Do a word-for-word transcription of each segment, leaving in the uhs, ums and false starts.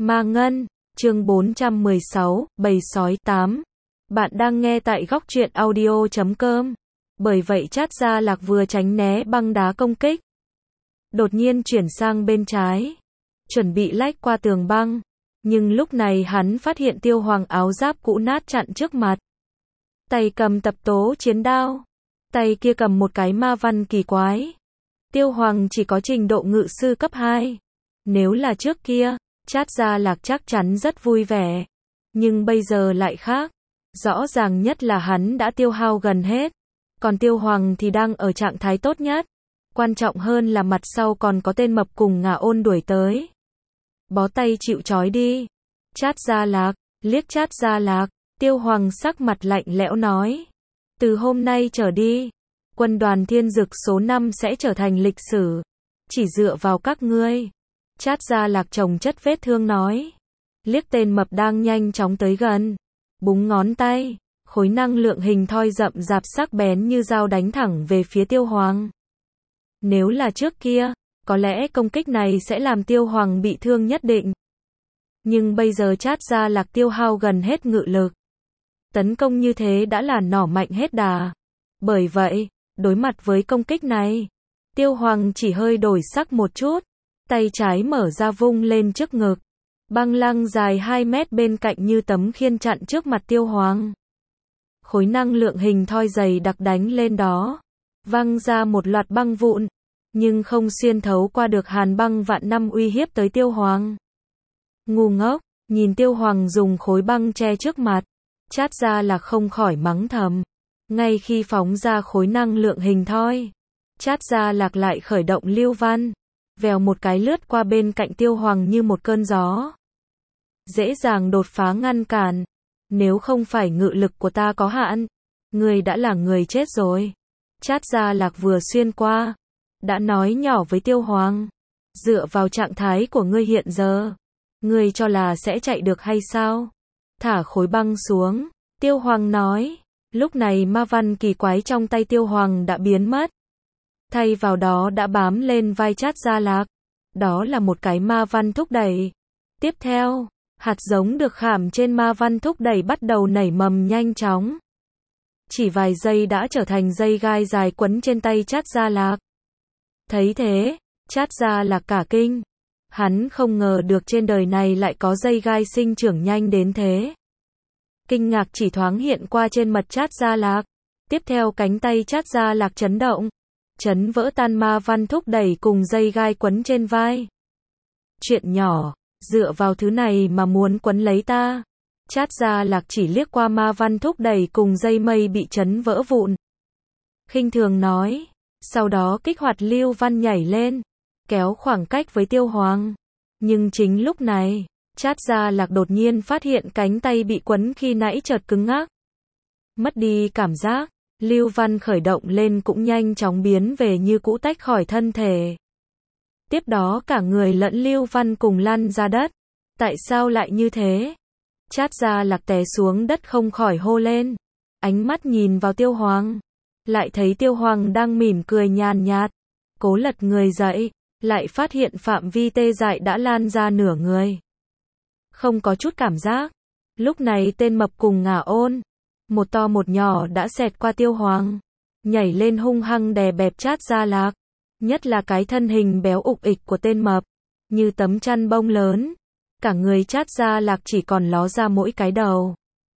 Ma Ngân, chương bốn trăm mười sáu, Bầy sói tám. Bạn đang nghe tại góc truyện audio chấm com. Bởi vậy Trát Gia Lạc vừa tránh né băng đá công kích, đột nhiên chuyển sang bên trái, chuẩn bị lách qua tường băng. Nhưng lúc này hắn phát hiện Tiêu Hoàng áo giáp cũ nát chặn trước mặt. Tay cầm tập tố chiến đao, tay kia cầm một cái ma văn kỳ quái. Tiêu Hoàng chỉ có trình độ ngự sư cấp hai. Nếu là trước kia, Trát Gia Lạc chắc chắn rất vui vẻ. Nhưng bây giờ lại khác. Rõ ràng nhất là hắn đã tiêu hao gần hết. Còn Tiêu Hoàng thì đang ở trạng thái tốt nhất. Quan trọng hơn là mặt sau còn có tên mập cùng Ngà Ôn đuổi tới. Bó tay chịu trói đi. Trát Gia Lạc, liếc Trát Gia Lạc, Tiêu Hoàng sắc mặt lạnh lẽo nói. Từ hôm nay trở đi, quân đoàn Thiên Dực số năm sẽ trở thành lịch sử. Chỉ dựa vào các ngươi. Trát Gia Lạc chồng chất vết thương nói. Liếc tên mập đang nhanh chóng tới gần. Búng ngón tay, khối năng lượng hình thoi rậm rạp sắc bén như dao đánh thẳng về phía Tiêu Hoàng. Nếu là trước kia, có lẽ công kích này sẽ làm Tiêu Hoàng bị thương nhất định. Nhưng bây giờ Trát Gia Lạc tiêu hao gần hết ngự lực. Tấn công như thế đã là nỏ mạnh hết đà. Bởi vậy, đối mặt với công kích này, Tiêu Hoàng chỉ hơi đổi sắc một chút. Tay trái mở ra vung lên trước ngực. Băng lăng dài hai mét bên cạnh như tấm khiên chặn trước mặt Tiêu Hoàng. Khối năng lượng hình thoi dày đặc đánh lên đó. Văng ra một loạt băng vụn. Nhưng không xuyên thấu qua được hàn băng vạn năm uy hiếp tới Tiêu Hoàng. Ngu ngốc, nhìn Tiêu Hoàng dùng khối băng che trước mặt. Trát Gia Lạc không khỏi mắng thầm. Ngay khi phóng ra khối năng lượng hình thoi, Trát Gia Lạc lại khởi động lưu văn. Vèo một cái lướt qua bên cạnh Tiêu Hoàng như một cơn gió. Dễ dàng đột phá ngăn cản. Nếu không phải ngự lực của ta có hạn, ngươi đã là người chết rồi. Trát Gia Lạc vừa xuyên qua, đã nói nhỏ với Tiêu Hoàng. Dựa vào trạng thái của ngươi hiện giờ, ngươi cho là sẽ chạy được hay sao? Thả khối băng xuống, Tiêu Hoàng nói. Lúc này ma văn kỳ quái trong tay Tiêu Hoàng đã biến mất. Thay vào đó đã bám lên vai Trát Gia Lạc. Đó là một cái ma văn thúc đẩy. Tiếp theo, hạt giống được khảm trên ma văn thúc đẩy bắt đầu nảy mầm nhanh chóng. Chỉ vài giây đã trở thành dây gai dài quấn trên tay Trát Gia Lạc. Thấy thế, Trát Gia Lạc cả kinh. Hắn không ngờ được trên đời này lại có dây gai sinh trưởng nhanh đến thế. Kinh ngạc chỉ thoáng hiện qua trên mặt Trát Gia Lạc. Tiếp theo cánh tay Trát Gia Lạc chấn động. Chấn vỡ tan ma văn thúc đẩy cùng dây gai quấn trên vai. Chuyện nhỏ, dựa vào thứ này mà muốn quấn lấy ta. Trát Gia Lạc chỉ liếc qua ma văn thúc đẩy cùng dây mây bị chấn vỡ vụn. Khinh thường nói. Sau đó kích hoạt lưu văn nhảy lên, kéo khoảng cách với Tiêu Hoàng. Nhưng chính lúc này, Trát Gia Lạc đột nhiên phát hiện cánh tay bị quấn khi nãy chợt cứng ngắc. Mất đi cảm giác. Lưu văn khởi động lên cũng nhanh chóng biến về như cũ tách khỏi thân thể. Tiếp đó cả người lẫn lưu văn cùng lăn ra đất. Tại sao lại như thế? Trát Gia Lạc té xuống đất không khỏi hô lên. Ánh mắt nhìn vào Tiêu Hoàng. Lại thấy Tiêu Hoàng đang mỉm cười nhàn nhạt. Cố lật người dậy. Lại phát hiện phạm vi tê dại đã lan ra nửa người. Không có chút cảm giác. Lúc này tên mập cùng Ngà Ôn, một to một nhỏ đã xẹt qua Tiêu Hoàng. Nhảy lên hung hăng đè bẹp Trát Gia Lạc. Nhất là cái thân hình béo ục ịch của tên mập. Như tấm chăn bông lớn. Cả người Trát Gia Lạc chỉ còn ló ra mỗi cái đầu.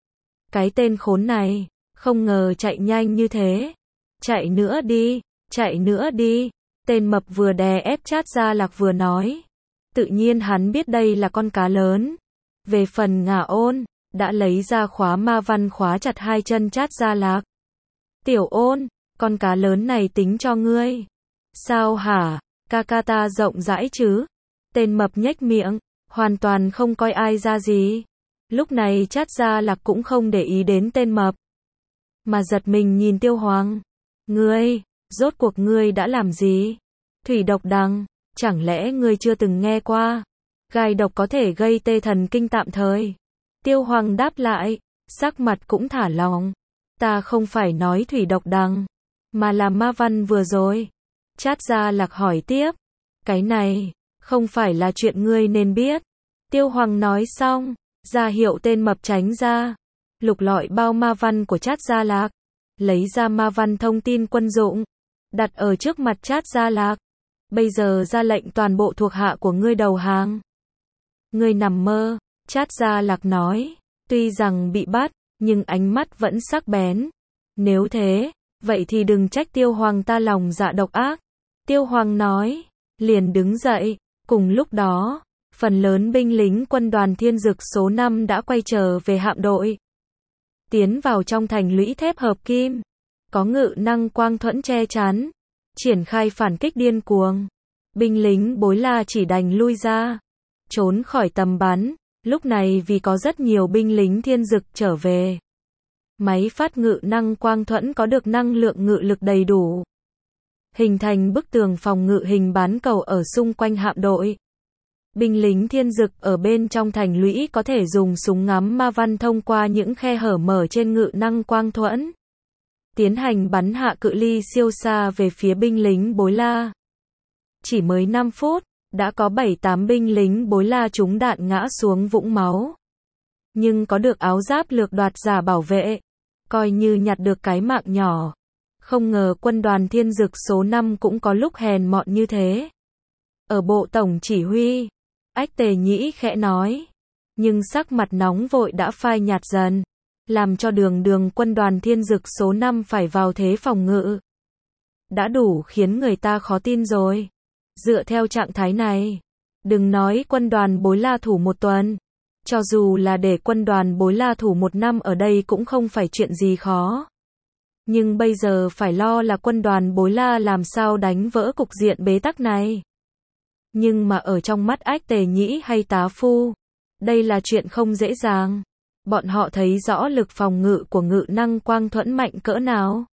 Cái tên khốn này, không ngờ chạy nhanh như thế. Chạy nữa đi, chạy nữa đi. Tên mập vừa đè ép Trát Gia Lạc vừa nói. Tự nhiên hắn biết đây là con cá lớn. Về phần Ngà Ôn, đã lấy ra khóa ma văn khóa chặt hai chân Trát Gia Lạc. Tiểu Ôn, con cá lớn này tính cho ngươi. Sao hả, ca ca ta rộng rãi chứ? Tên mập nhếch miệng, hoàn toàn không coi ai ra gì. Lúc này Trát Gia Lạc cũng không để ý đến tên mập, mà giật mình nhìn Tiêu Hoàng. Ngươi, rốt cuộc ngươi đã làm gì? Thủy độc đằng, chẳng lẽ ngươi chưa từng nghe qua? Gai độc có thể gây tê thần kinh tạm thời. Tiêu Hoàng đáp lại, sắc mặt cũng thả lỏng. Ta không phải nói thủy độc đằng, mà là ma văn vừa rồi. Trát Gia Lạc hỏi tiếp. Cái này, không phải là chuyện ngươi nên biết. Tiêu Hoàng nói xong, ra hiệu tên mập tránh ra, lục lọi bao ma văn của Trát Gia Lạc, lấy ra ma văn thông tin quân dụng, đặt ở trước mặt Trát Gia Lạc. Bây giờ ra lệnh toàn bộ thuộc hạ của ngươi đầu hàng. Ngươi nằm mơ, Trát Gia Lạc nói, tuy rằng bị bắt, nhưng ánh mắt vẫn sắc bén. Nếu thế, vậy thì đừng trách Tiêu Hoàng ta lòng dạ độc ác. Tiêu Hoàng nói, liền đứng dậy. Cùng lúc đó, phần lớn binh lính quân đoàn Thiên Dực số năm đã quay trở về hạm đội. Tiến vào trong thành lũy thép hợp kim, có ngự năng quang thuẫn che chắn, triển khai phản kích điên cuồng. Binh lính Bối La chỉ đành lui ra, trốn khỏi tầm bắn. Lúc này vì có rất nhiều binh lính Thiên Dực trở về, máy phát ngự năng quang thuẫn có được năng lượng ngự lực đầy đủ, hình thành bức tường phòng ngự hình bán cầu ở xung quanh hạm đội. Binh lính Thiên Dực ở bên trong thành lũy có thể dùng súng ngắm ma văn thông qua những khe hở mở trên ngự năng quang thuẫn, tiến hành bắn hạ cự ly siêu xa về phía binh lính Bối La. Chỉ mới năm phút, đã có bảy tám binh lính Bối La trúng đạn ngã xuống vũng máu. Nhưng có được áo giáp lược đoạt giả bảo vệ, coi như nhặt được cái mạng nhỏ. Không ngờ quân đoàn Thiên Dực số năm cũng có lúc hèn mọn như thế. Ở bộ tổng chỉ huy, Ách Tề Nhĩ khẽ nói, nhưng sắc mặt nóng vội đã phai nhạt dần, làm cho đường đường quân đoàn Thiên Dực số năm phải vào thế phòng ngự. Đã đủ khiến người ta khó tin rồi. Dựa theo trạng thái này, đừng nói quân đoàn Bối La thủ một tuần, cho dù là để quân đoàn Bối La thủ một năm ở đây cũng không phải chuyện gì khó. Nhưng bây giờ phải lo là quân đoàn Bối La làm sao đánh vỡ cục diện bế tắc này. Nhưng mà ở trong mắt Ách Tề Nhĩ hay Tá Phu, đây là chuyện không dễ dàng. Bọn họ thấy rõ lực phòng ngự của ngự năng quang thuẫn mạnh cỡ nào.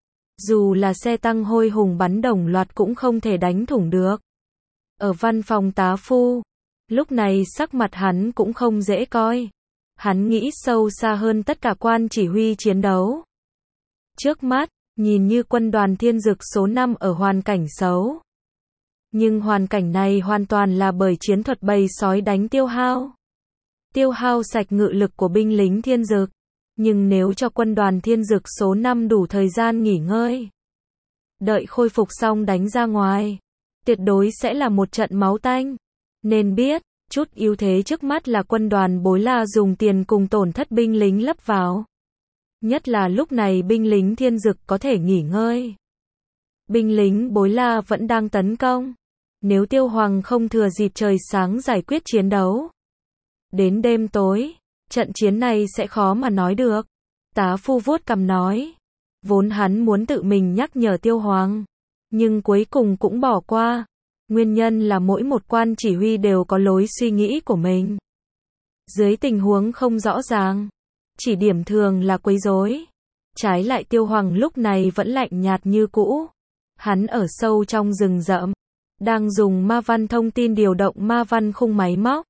Dù là xe tăng hôi hùng bắn đồng loạt cũng không thể đánh thủng được. Ở văn phòng Tá Phu, lúc này sắc mặt hắn cũng không dễ coi. Hắn nghĩ sâu xa hơn tất cả quan chỉ huy chiến đấu. Trước mắt, nhìn như quân đoàn Thiên Dực số năm ở hoàn cảnh xấu. Nhưng hoàn cảnh này hoàn toàn là bởi chiến thuật bầy sói đánh tiêu hao. Tiêu hao sạch ngự lực của binh lính Thiên Dực. Nhưng nếu cho quân đoàn Thiên Dực số năm đủ thời gian nghỉ ngơi, đợi khôi phục xong đánh ra ngoài, tuyệt đối sẽ là một trận máu tanh. Nên biết, chút ưu thế trước mắt là quân đoàn Bối La dùng tiền cùng tổn thất binh lính lấp vào. Nhất là lúc này binh lính Thiên Dực có thể nghỉ ngơi. Binh lính Bối La vẫn đang tấn công. Nếu Tiêu Hoàng không thừa dịp trời sáng giải quyết chiến đấu, đến đêm tối, trận chiến này sẽ khó mà nói được. Tá Phu vuốt cằm nói. Vốn hắn muốn tự mình nhắc nhở Tiêu Hoàng, nhưng cuối cùng cũng bỏ qua. Nguyên nhân là mỗi một quan chỉ huy đều có lối suy nghĩ của mình. Dưới tình huống không rõ ràng, chỉ điểm thường là quấy rối. Trái lại Tiêu Hoàng lúc này vẫn lạnh nhạt như cũ. Hắn ở sâu trong rừng rậm, đang dùng ma văn thông tin điều động ma văn khung máy móc.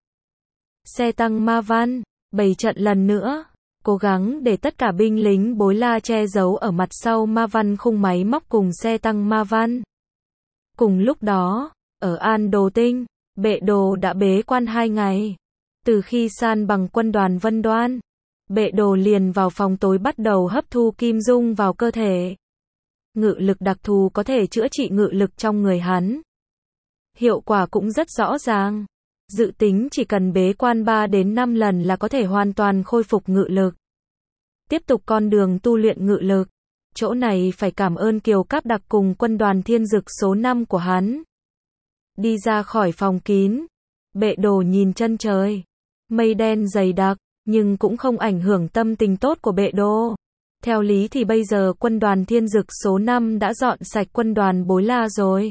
Xe tăng ma văn, bày trận lần nữa, cố gắng để tất cả binh lính Bối La che giấu ở mặt sau ma văn khung máy móc cùng xe tăng ma văn. Cùng lúc đó, ở An Đồ Tinh, Bệ Đồ đã bế quan hai ngày. Từ khi san bằng quân đoàn Vân Đoan, Bệ Đồ liền vào phòng tối bắt đầu hấp thu kim dung vào cơ thể. Ngự lực đặc thù có thể chữa trị ngự lực trong người hắn. Hiệu quả cũng rất rõ ràng. Dự tính chỉ cần bế quan ba đến năm lần là có thể hoàn toàn khôi phục ngự lực. Tiếp tục con đường tu luyện ngự lực. Chỗ này phải cảm ơn Kiều Cáp Đặc cùng quân đoàn Thiên Dực số năm của hắn. Đi ra khỏi phòng kín, Bệ Đồ nhìn chân trời. Mây đen dày đặc, nhưng cũng không ảnh hưởng tâm tình tốt của Bệ Đồ. Theo lý thì bây giờ quân đoàn Thiên Dực số năm đã dọn sạch quân đoàn Bối La rồi.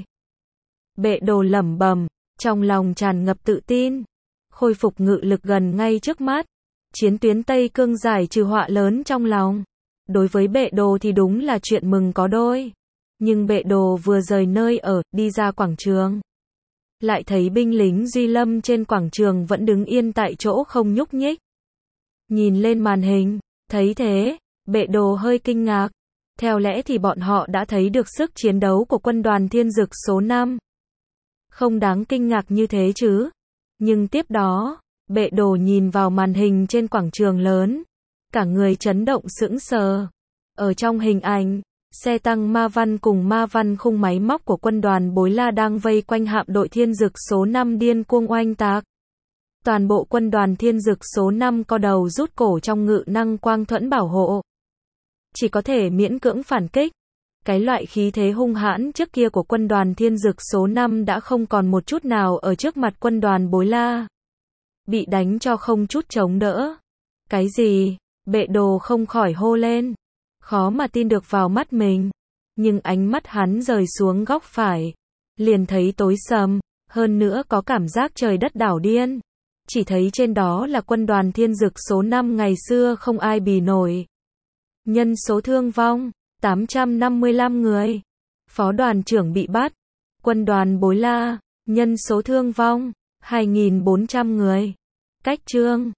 Bệ Đồ lẩm bẩm, trong lòng tràn ngập tự tin. Khôi phục ngự lực gần ngay trước mắt. Chiến tuyến Tây Cương giải trừ họa lớn trong lòng. Đối với Bệ Đồ thì đúng là chuyện mừng có đôi. Nhưng Bệ Đồ vừa rời nơi ở, đi ra quảng trường, lại thấy binh lính Duy Lâm trên quảng trường vẫn đứng yên tại chỗ không nhúc nhích. Nhìn lên màn hình, thấy thế, Bệ Đồ hơi kinh ngạc. Theo lẽ thì bọn họ đã thấy được sức chiến đấu của quân đoàn Thiên Dực số năm. Không đáng kinh ngạc như thế chứ. Nhưng tiếp đó, Bệ đồ nhìn vào màn hình trên quảng trường lớn. Cả người chấn động sững sờ. Ở trong hình ảnh, xe tăng Ma Văn cùng Ma Văn khung máy móc của quân đoàn Bối La đang vây quanh hạm đội Thiên Dực số năm điên cuồng oanh tạc. Toàn bộ quân đoàn Thiên Dực số năm co đầu rút cổ trong ngự năng quang thuẫn bảo hộ. Chỉ có thể miễn cưỡng phản kích. Cái loại khí thế hung hãn trước kia của quân đoàn Thiên Dực số năm đã không còn một chút nào ở trước mặt quân đoàn Bối La. Bị đánh cho không chút chống đỡ. Cái gì? Bệ đồ không khỏi hô lên. Khó mà tin được vào mắt mình. Nhưng ánh mắt hắn rời xuống góc phải. Liền thấy tối sầm, hơn nữa có cảm giác trời đất đảo điên. Chỉ thấy trên đó là quân đoàn Thiên Dực số năm ngày xưa không ai bì nổi. Nhân số thương vong, tám trăm năm mươi lăm người. Phó đoàn trưởng bị bắt. Quân đoàn Bối La, nhân số thương vong, hai nghìn bốn trăm người. Cách chương